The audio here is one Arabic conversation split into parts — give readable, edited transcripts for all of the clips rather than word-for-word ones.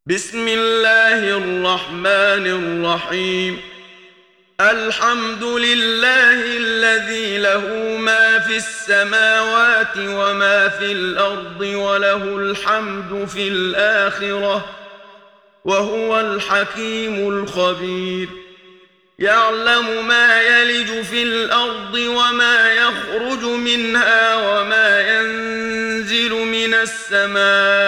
بسم الله الرحمن الرحيم. الحمد لله الذي له ما في السماوات وما في الأرض وله الحمد في الآخرة وهو الحكيم الخبير. يعلم ما يلج في الأرض وما يخرج منها وما ينزل من السماء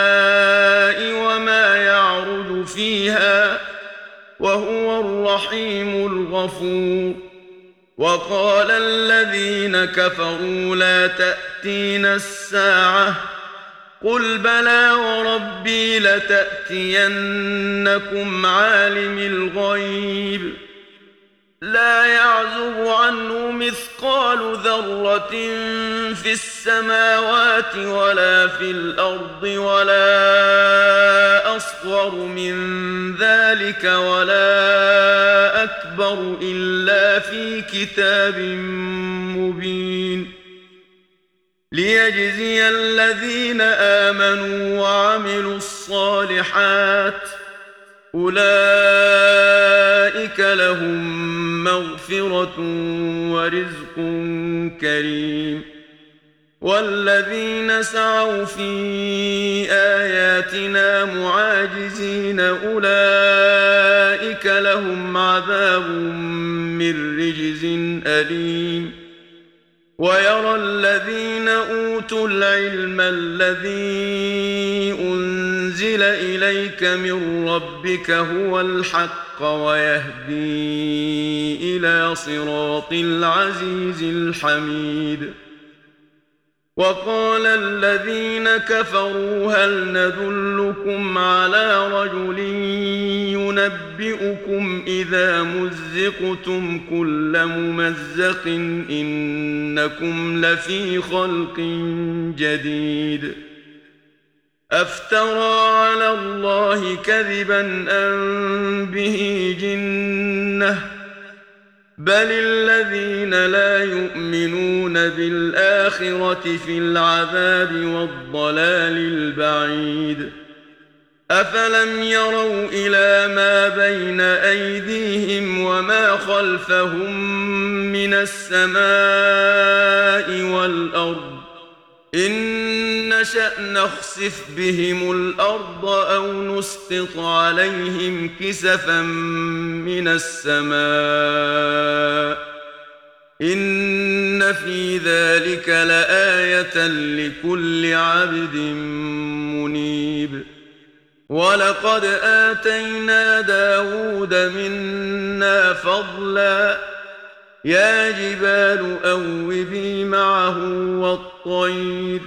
وما يعرج فيها وهو الرحيم الغفور. وقال الذين كفروا لا تأتينا الساعة قل بلى وربي لتأتينكم عالم الغيب لا يعزب عنه مثقال ذرة في السماوات ولا في الأرض ولا أصغر من ذلك ولا أكبر إلا في كتاب مبين ليجزي الذين آمنوا وعملوا الصالحات أولئك لهم مغفرة ورزق كريم. والذين سعوا في آياتنا معاجزين أولئك لهم عذاب من رجز أليم. ويرى الذين أوتوا العلم الذي أنزل إليك من ربك هو الحق ويهدي إلى صراط العزيز الحميد. وقال الذين كفروا هل ندلكم على رجل ينبئكم إذا مزقتم كل ممزق إنكم لفي خلق جديد. أفترى على الله كذبا أم به جنة بل الذين لا يؤمنون بالآخرة في العذاب والضلال البعيد. أفلم يروا إلى ما بين أيديهم وما خلفهم من السماء والأرض إن نشأ نخسف بهم الأرض أو نسقط عليهم كسفا من السماء إن في ذلك لآية لكل عبد منيب. ولقد آتينا داود منا فضلا يا جبال أوبي معه والطير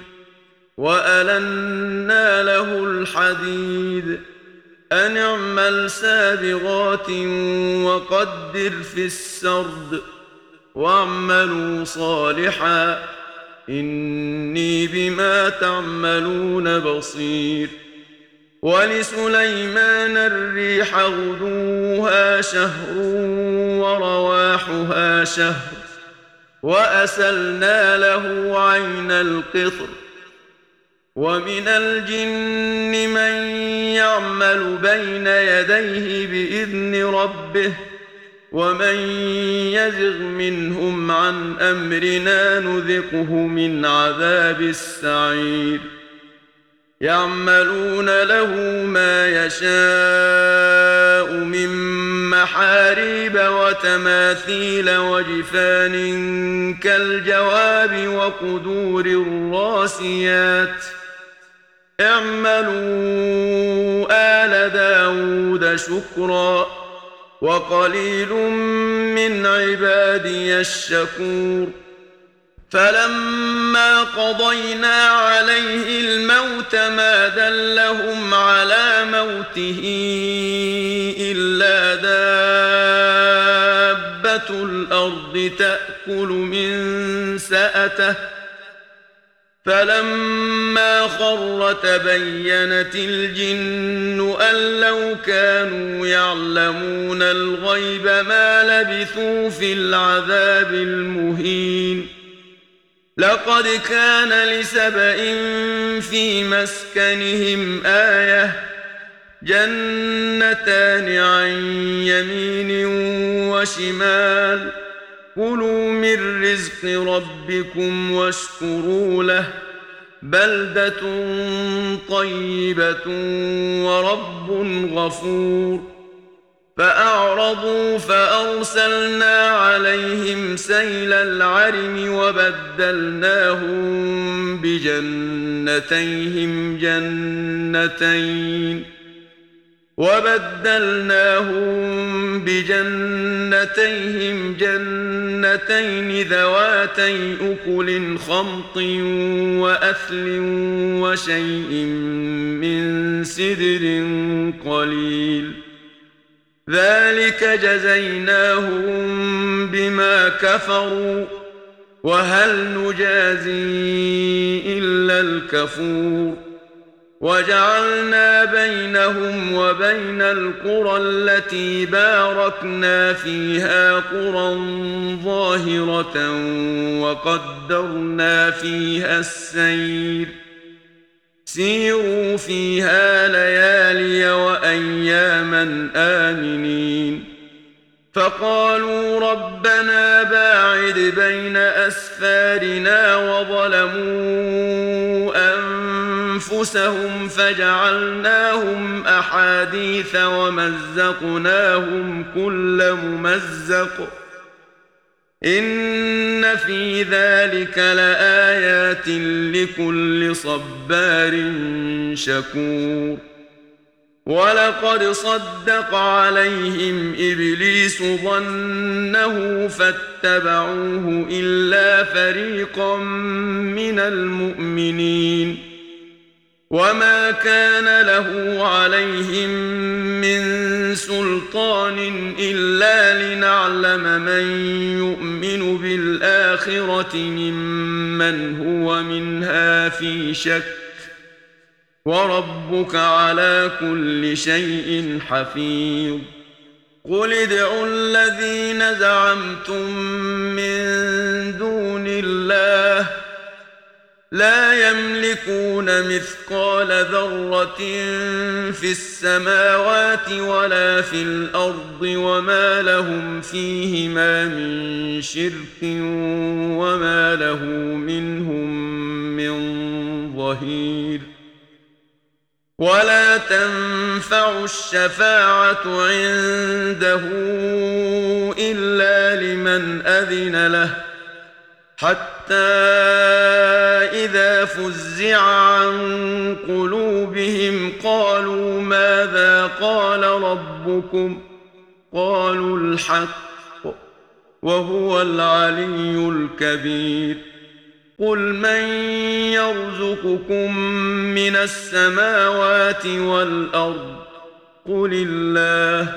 وألنا له الحديد أن اعمل سابغات وقدر في السرد واعملوا صالحا إني بما تعملون بصير. ولسليمان الريح غدوها شهر ورواحها شهر وأسلنا له عين القطر. ومن الجن من يعمل بين يديه بإذن ربه ومن يزغ منهم عن أمرنا نذقه من عذاب السعير. يعملون له ما يشاء من محاريب وتماثيل وجفان كالجواب وقدور الراسيات اعملوا آل داود شكرا وقليل من عبادي الشكور. فلما قضينا عليه الموت ما دلهم على موته إلا دابة الأرض تأكل من سأته فلما خر تبينت الجن أن لو كانوا يعلمون الغيب ما لبثوا في العذاب المهين. لقد كان لسبإ في مسكنهم آية جنتان عن يمين وشمال كلوا من رزق ربكم واشكروا له بلدة طيبة ورب غفور فأعرضوا فأرسلنا عليهم سيل العرم وبدلناهم جنتين ذواتي أكل خمط وأثل وشيء من سدر قليل ذلك جزيناهم بما كفروا وهل نجازي إلا الكفور وجعلنا بينهم وبين القرى التي باركنا فيها قرى ظاهرة وقدرنا فيها السير سيروا فيها ليالي وأياما آمنين فقالوا ربنا باعد بين أسفارنا وظلموا أنفسهم فجعلناهم أحاديث ومزقناهم كل ممزق إن في ذلك لآيات لكل صبار شكور ولقد صدق عليهم إبليس ظنه فاتبعوه إلا فريقا من المؤمنين وما كان له عليهم من سلطان إلا لنعلم من يؤمن بالآخرة ممن هو منها في شك وربك على كل شيء حفيظ قل ادعوا الذين زعمتم من دون الله لا يملكون مثقال ذرة في السماوات ولا في الأرض وما لهم فيهما من شرك وما له منهم من ظهير ولا تنفع الشفاعة عنده إلا لمن أذن له حتى إذا فزع عن قلوبهم قالوا ماذا قال ربكم قالوا الحق وهو العلي الكبير قل من يرزقكم من السماوات والأرض قل الله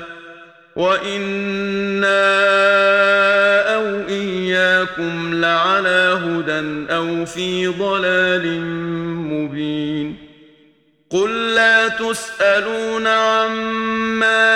وإنا أو إياكم لعلى هدى أو في ضلال مبين قل لا تسألون عما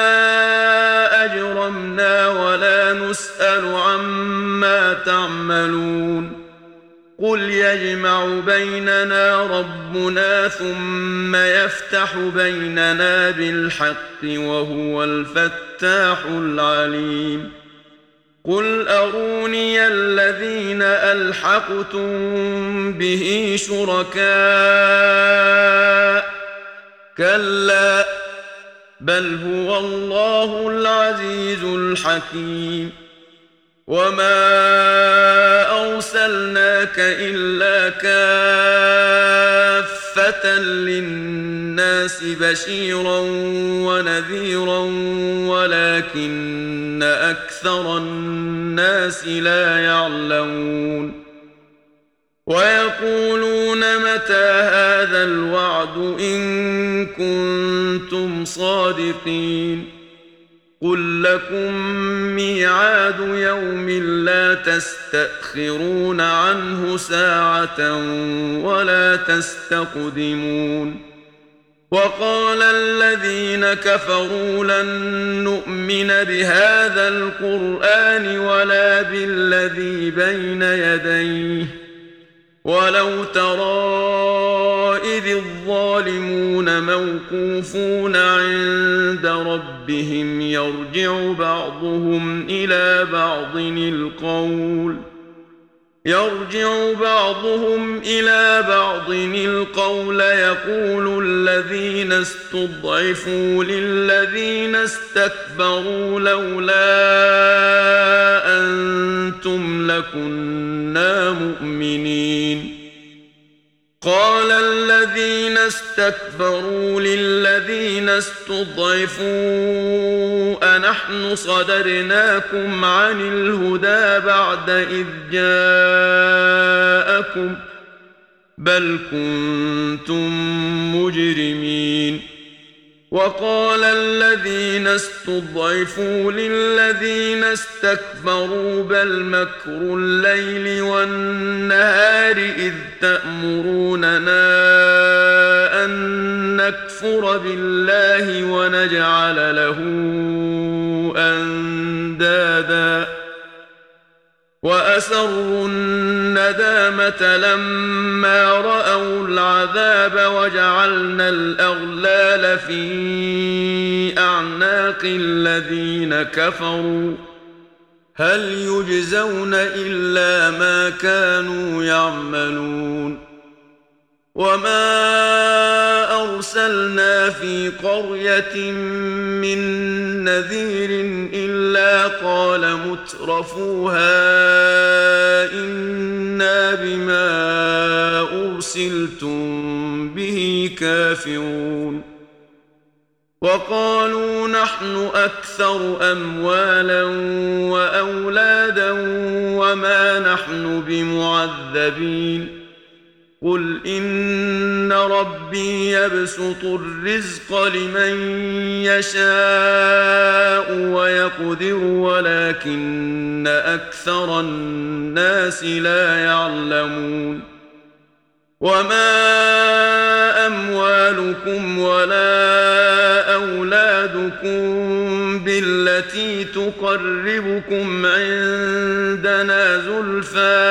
أجرمنا ولا نسأل عما تعملون قل يجمع بيننا ربنا ثم يفتح بيننا بالحق وهو الفتاح العليم قل أروني الذين ألحقتم به شركاء كلا بل هو الله العزيز الحكيم وما أرسلناك إلا كافة للناس بشيرا ونذيرا ولكن أكثر الناس لا يعلمون ويقولون متى هذا الوعد إن كنتم صادقين قل لكم ميعاد يوم لا تستأخرون عنه ساعة ولا تستقدمون وقال الذين كفروا لن نؤمن بهذا القرآن ولا بالذي بين يديه ولو ترى إذ الظالمون موقوفون عند ربهم يرجع بعضهم إلى بعض القول يقول الذين استضعفوا للذين استكبروا لولا أنتم لكنا مؤمنين قال الذين استكبروا للذين استضعفوا أنحن صدرناكم عن الهدى بعد إذ جاءكم بل كنتم مجرمين وقال الذين استضعفوا للذين استكبروا بل مكر الليل والنهار إذ تأمروننا أن نكفر بالله ونجعل له أندادا وأسروا الندامة لما رأوا العذاب وجعلنا الأغلال في أعناق الذين كفروا هل يجزون إلا ما كانوا يعملون وما أرسلنا في قرية من نذير إلا قال مترفوها إنا بما أرسلتم به كافرون وقالوا نحن أكثر أموالا وأولادا وما نحن بمعذبين قل إن ربي يبسط الرزق لمن يشاء ويقدر ولكن أكثر الناس لا يعلمون وما أموالكم ولا أولادكم بالتي تقربكم عندنا زلفى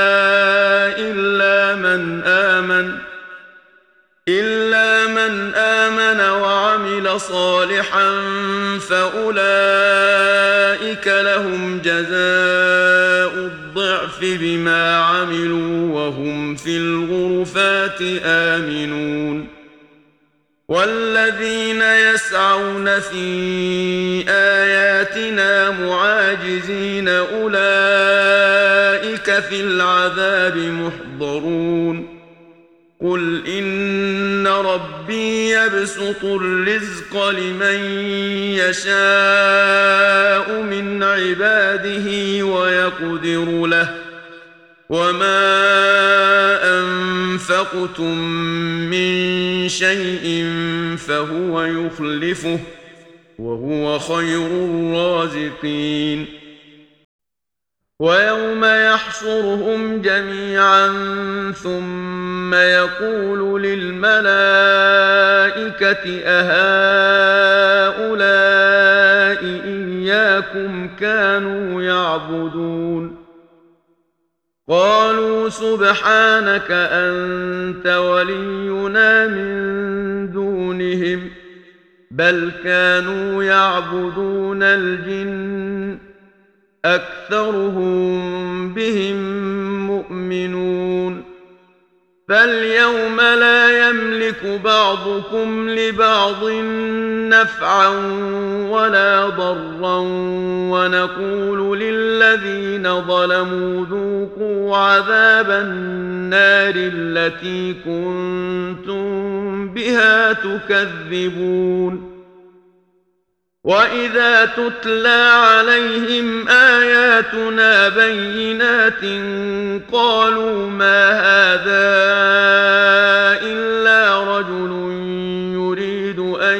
إلا من آمن وعمل صالحا فأولئك لهم جزاء الضعف بما عملوا وهم في الغرفات آمنون والذين يسعون في آياتنا معاجزين أولئك في العذاب محضرون قل إن ربي يبسط الرزق لمن يشاء من عباده ويقدر له وما أنفقتم من شيء فهو يخلفه وهو خير الرازقين ويوم يحشرهم جميعا ثم يقول للملائكة أهؤلاء إياكم كانوا يعبدون قالوا سبحانك أنت ولينا من دونهم بل كانوا يعبدون الجن أكثرهم بهم مؤمنون فاليوم لا يملك بعضكم لبعض نفعا ولا ضرا ونقول للذين ظلموا ذوقوا عذاب النار التي كنتم بها تكذبون وإذا تتلى عليهم آياتنا بينات قالوا ما هذا إلا رجل يريد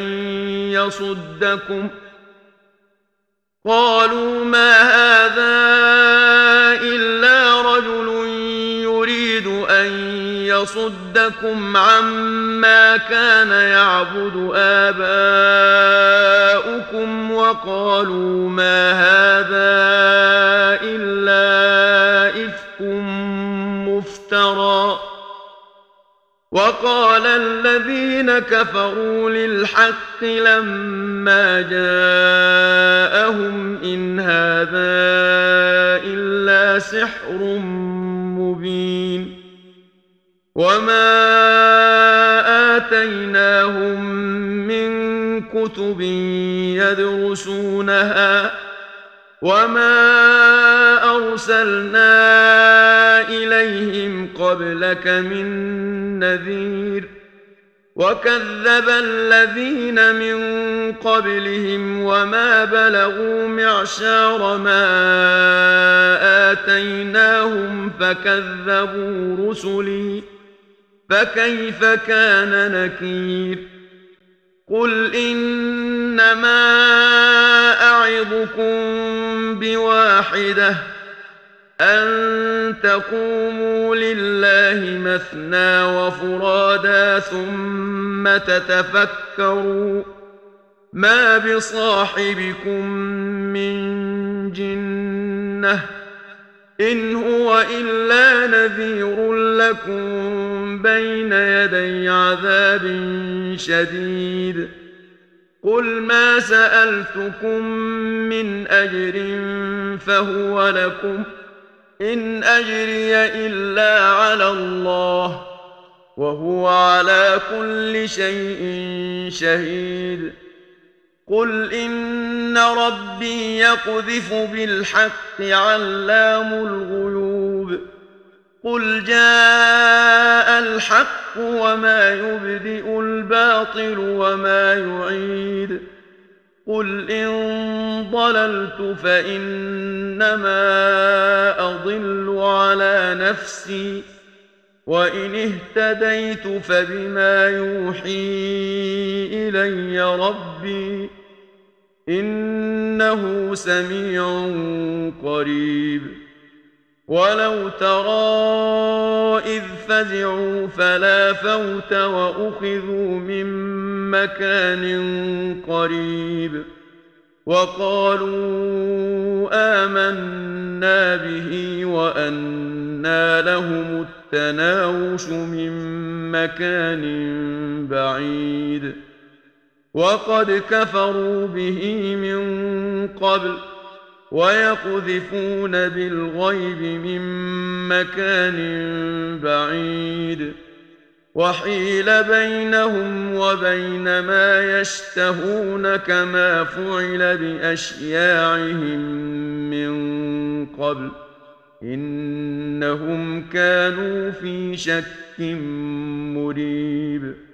أن يصدكم عما كان يعبد آباؤكم وقالوا ما هذا إلا إفك مفترى وقال الذين كفروا للحق لما جاءهم إن هذا إلا سحر مبين وما آتيناهم من كتب يدرسونها وما أرسلنا إليهم قبلك من نذير وكذب الذين من قبلهم وما بلغوا معشار ما آتيناهم فكذبوا رسلي فكيف كان نكير قل إنما أعظكم بواحدة أن تقوموا لله مثنى وفرادا ثم تتفكروا ما بصاحبكم من جنة إن هو إلا نذير لكم بين يدي عذاب شديد قل ما سألتكم من أجر فهو لكم إن أجري إلا على الله وهو على كل شيء شهيد قل إن ربي يقذف بالحق علام الغيوب قل جاء الحق وما يبدئ الباطل وما يعيد قل إن ضللت فإنما أضل على نفسي وإن اهتديت فبما يوحي إلي ربي إنه سميع قريب ولو ترى إذ فزعوا فلا فوت وأخذوا من مكان قريب وقالوا آمنا به وأنى لهم التناوش من مكان بعيد وقد كفروا به من قبل ويقذفون بالغيب من مكان بعيد وحيل بينهم وبين ما يشتهون كما فعل بأشياعهم من قبل إنهم كانوا في شك مريب